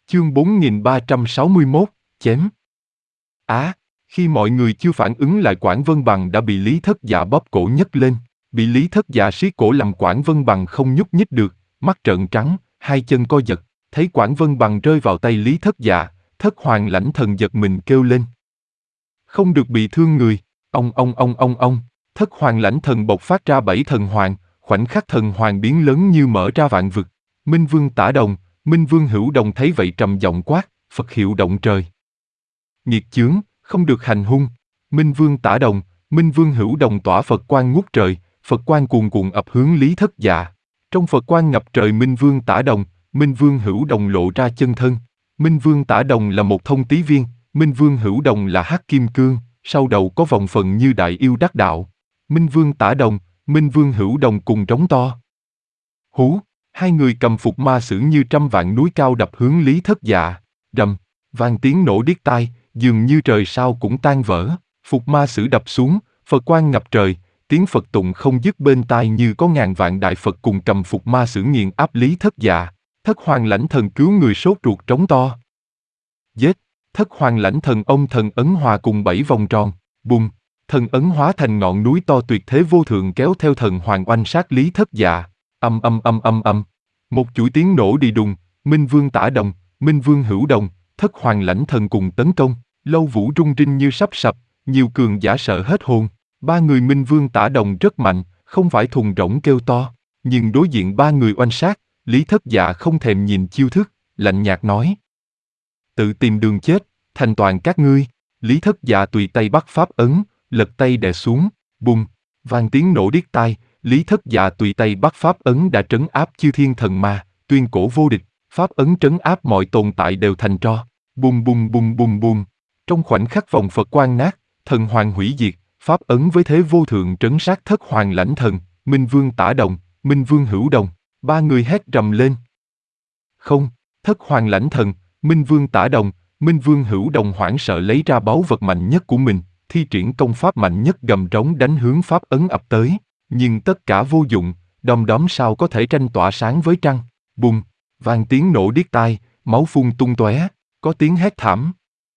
Chương 4361, chém. Khi mọi người chưa phản ứng lại, Quảng Vân Bằng đã bị Lý Thất Dạ bóp cổ nhấc lên. Bị Lý Thất Dạ siết cổ làm Quảng Vân Bằng không nhúc nhích được, mắt trợn trắng, hai chân co giật. Thấy Quảng Vân Bằng rơi vào tay Lý Thất Dạ, Thất Hoàng Lãnh Thần giật mình kêu lên. Không được bị thương người. Ông. Thất Hoàng Lãnh Thần bộc phát ra 7 thần hoàng, khoảnh khắc thần hoàng biến lớn như mở ra vạn vực. Minh Vương Tả Đồng, Minh Vương Hữu Đồng thấy vậy trầm giọng quát, Phật hiệu động trời. Nghiệt chướng, không được hành hung. Minh Vương Tả Đồng, Minh Vương Hữu Đồng tỏa Phật quang ngút trời, Phật quang cuồn cuộn ập hướng Lý Thất Dạ. Trong Phật quang ngập trời, Minh Vương Tả Đồng, Minh Vương Hữu Đồng lộ ra chân thân. Minh Vương Tả Đồng là một thông tí viên, Minh Vương Hữu Đồng là hắc kim cương, sau đầu có vòng phần như đại yêu đắc đạo. Minh Vương Tả Đồng, Minh Vương Hữu Đồng cùng trống to. Hú, hai người cầm phục ma sử như trăm vạn núi cao đập hướng Lý Thất Dạ. Rầm, vang tiếng nổ điếc tai, dường như trời sao cũng tan vỡ. Phục ma sử đập xuống, Phật quang ngập trời, tiếng Phật tụng không dứt bên tai như có ngàn vạn đại Phật cùng cầm phục ma sử nghiền áp Lý Thất Dạ. Thất Hoàng Lãnh Thần cứu người sốt ruột trống to. Giết! Thất Hoàng Lãnh Thần ông thần ấn hòa cùng 7 vòng tròn, bùng! Thần ấn hóa thành ngọn núi to tuyệt thế vô thượng kéo theo thần hoàng oanh sát Lý Thất Dạ. Âm. Một chuỗi tiếng nổ đi đùng, Minh Vương Tả Đồng, Minh Vương Hữu Đồng, Thất Hoàng Lãnh Thần cùng tấn công, lâu vũ rung rinh như sắp sập, nhiều cường giả sợ hết hồn. Ba người Minh Vương Tả Đồng rất mạnh, không phải thùng rỗng kêu to, nhưng đối diện ba người oanh sát, Lý Thất Dạ không thèm nhìn chiêu thức, lạnh nhạt nói. Tự tìm đường chết, thành toàn các ngươi. Lý Thất Dạ tùy tay bắt pháp ấn, lật tay đè xuống, bùng, vang tiếng nổ điếc tai. Lý Thất Dạ tùy tay bắt pháp ấn đã trấn áp chư thiên thần ma, tuyên cổ vô địch. Pháp ấn trấn áp mọi tồn tại đều thành tro. Bùng. Trong khoảnh khắc vòng Phật quang nát, thần hoàng hủy diệt, pháp ấn với thế vô thượng trấn sát Thất Hoàng Lãnh Thần, Minh Vương Tả Đồng, Minh Vương Hữu Đồng. Ba người hét rầm lên. Không, Thất Hoàng Lãnh Thần, Minh Vương Tả Đồng, Minh Vương Hữu Đồng hoảng sợ lấy ra báu vật mạnh nhất của mình, thi triển công pháp mạnh nhất gầm rống đánh hướng pháp ấn ập tới. Nhưng tất cả vô dụng, đom đóm sao có thể tranh tỏa sáng với trăng. Bùng, vang tiếng nổ điếc tai, máu phun tung tóe, có tiếng hét thảm.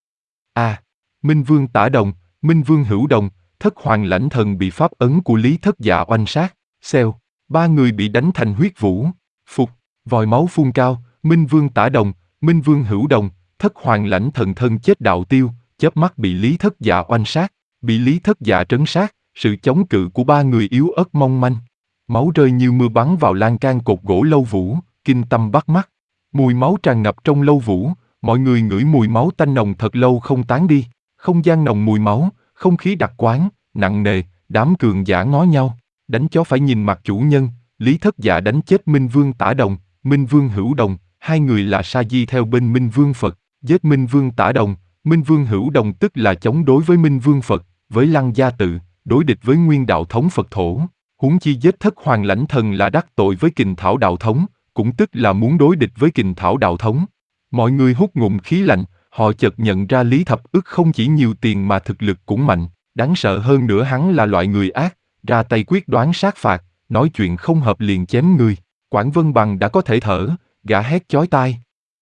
Minh Vương Tả Đồng, Minh Vương Hữu Đồng, Thất Hoàng Lãnh Thần bị pháp ấn của Lý Thất Dạ oanh sát. Xèo, ba người bị đánh thành huyết vũ. Phục, vòi máu phun cao, Minh Vương Tả Đồng, Minh Vương Hữu Đồng, Thất Hoàng Lãnh Thần thân chết đạo tiêu, chớp mắt bị Lý Thất Dạ oanh sát, bị Lý Thất Dạ trấn sát. Sự chống cự của ba người yếu ớt mong manh. Máu rơi như mưa bắn vào lan can cột gỗ lâu vũ, kinh tâm bắt mắt. Mùi máu tràn ngập trong lâu vũ, mọi người ngửi mùi máu tanh nồng thật lâu không tán đi. Không gian nồng mùi máu, không khí đặc quán, nặng nề, đám cường giả ngó nhau. Đánh chó phải nhìn mặt chủ nhân, Lý Thất Dạ đánh chết Minh Vương Tả Đồng, Minh Vương Hữu Đồng, hai người là sa di theo bên Minh Vương Phật, giết Minh Vương Tả Đồng, Minh Vương Hữu Đồng tức là chống đối với Minh Vương Phật, với Lăng Gia Tự, đối địch với nguyên đạo thống Phật thổ. Huống chi giết Thất Hoàng Lãnh Thần là đắc tội với Kình Thảo đạo thống, cũng tức là muốn đối địch với Kình Thảo đạo thống. Mọi người hút ngụm khí lạnh, họ chợt nhận ra Lý Thập Ức không chỉ nhiều tiền mà thực lực cũng mạnh, đáng sợ hơn nữa hắn là loại người ác, ra tay quyết đoán sát phạt, nói chuyện không hợp liền chém người. Quảng Vân Bằng đã có thể thở, gã hét chói tai.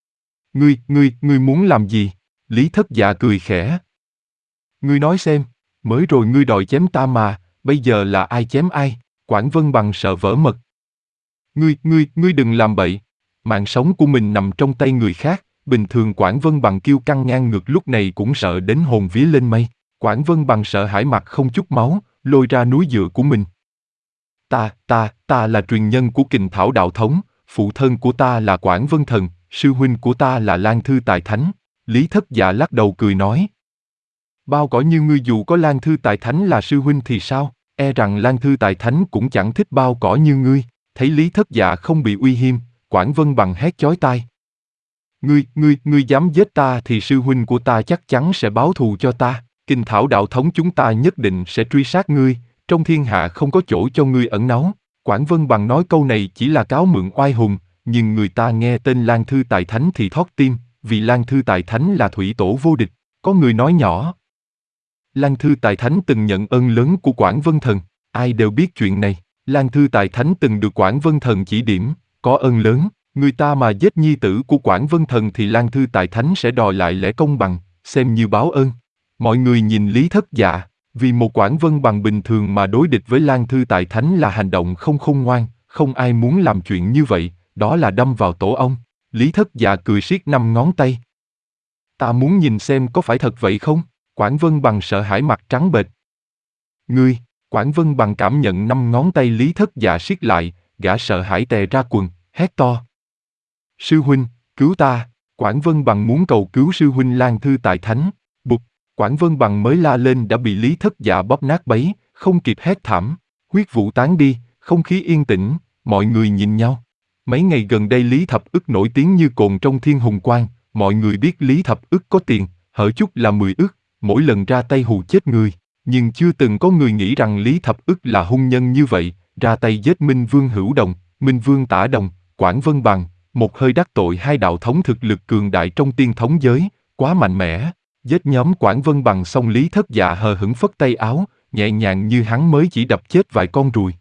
Ngươi muốn làm gì? Lý Thất Dạ cười khẽ. Ngươi nói xem, mới rồi ngươi đòi chém ta mà, bây giờ là ai chém ai? Quảng Vân Bằng sợ vỡ mật. Ngươi đừng làm bậy. Mạng sống của mình nằm trong tay người khác, bình thường Quảng Vân Bằng kiêu căng ngang ngược lúc này cũng sợ đến hồn vía lên mây. Quảng Vân Bằng sợ hãi mặt không chút máu, lôi ra núi dựa của mình. Ta là truyền nhân của Kình Thảo đạo thống, phụ thân của ta là Quảng Vân Thần, sư huynh của ta là Lan Thư Tài Thánh. Lý Thất Dạ lắc đầu cười nói. Bao cỏ như ngươi dù có Lan Thư Tài Thánh là sư huynh thì sao, e rằng Lan Thư Tài Thánh cũng chẳng thích bao cỏ như ngươi. Thấy Lý Thất Dạ không bị uy hiếp, Quảng Vân Bằng hét chói tai. Ngươi dám giết ta thì sư huynh của ta chắc chắn sẽ báo thù cho ta. Kình Thảo đạo thống chúng ta nhất định sẽ truy sát ngươi, trong thiên hạ không có chỗ cho ngươi ẩn náu. Quảng Vân Bằng nói câu này chỉ là cáo mượn oai hùng, nhưng người ta nghe tên Lan Thư Tài Thánh thì thót tim, vì Lan Thư Tài Thánh là thủy tổ vô địch. Có người nói nhỏ. Lan Thư Tài Thánh từng nhận ơn lớn của Quảng Vân Thần, ai đều biết chuyện này. Lan Thư Tài Thánh từng được Quảng Vân Thần chỉ điểm, có ơn lớn. Người ta mà giết nhi tử của Quảng Vân Thần thì Lan Thư Tài Thánh sẽ đòi lại lẽ công bằng, xem như báo ơn. Mọi người nhìn Lý Thất Dạ, vì một Quảng Vân Bằng bình thường mà đối địch với Lan Thư Tài Thánh là hành động không khôn ngoan, không ai muốn làm chuyện như vậy, đó là đâm vào tổ ong. Lý Thất Dạ cười siết 5 ngón tay. Ta muốn nhìn xem có phải thật vậy không? Quảng Vân Bằng sợ hãi mặt trắng bệch. Ngươi, Quảng Vân Bằng cảm nhận 5 ngón tay Lý Thất Dạ siết lại, gã sợ hãi tè ra quần, hét to. Sư huynh, cứu ta! Quảng Vân Bằng muốn cầu cứu sư huynh Lan Thư Tài Thánh. Bụp, Quảng Vân Bằng mới la lên đã bị Lý Thất Dạ bóp nát bấy, không kịp hét thảm. Huyết vụ tán đi, không khí yên tĩnh, mọi người nhìn nhau. Mấy ngày gần đây Lý Thập Ức nổi tiếng như cồn trong thiên hùng quang, mọi người biết Lý Thập Ức có tiền, hở chút là 10 ức, mỗi lần ra tay hù chết người. Nhưng chưa từng có người nghĩ rằng Lý Thập Ức là hung nhân như vậy, ra tay giết Minh Vương Hữu Đồng, Minh Vương Tả Đồng, Quảng Vân Bằng, một hơi đắc tội hai đạo thống thực lực cường đại trong tiên thống giới, quá mạnh mẽ. Giết nhóm Quảng Vân Bằng xong Lý Thất Dạ hờ hững phất tay áo, nhẹ nhàng như hắn mới chỉ đập chết vài con ruồi.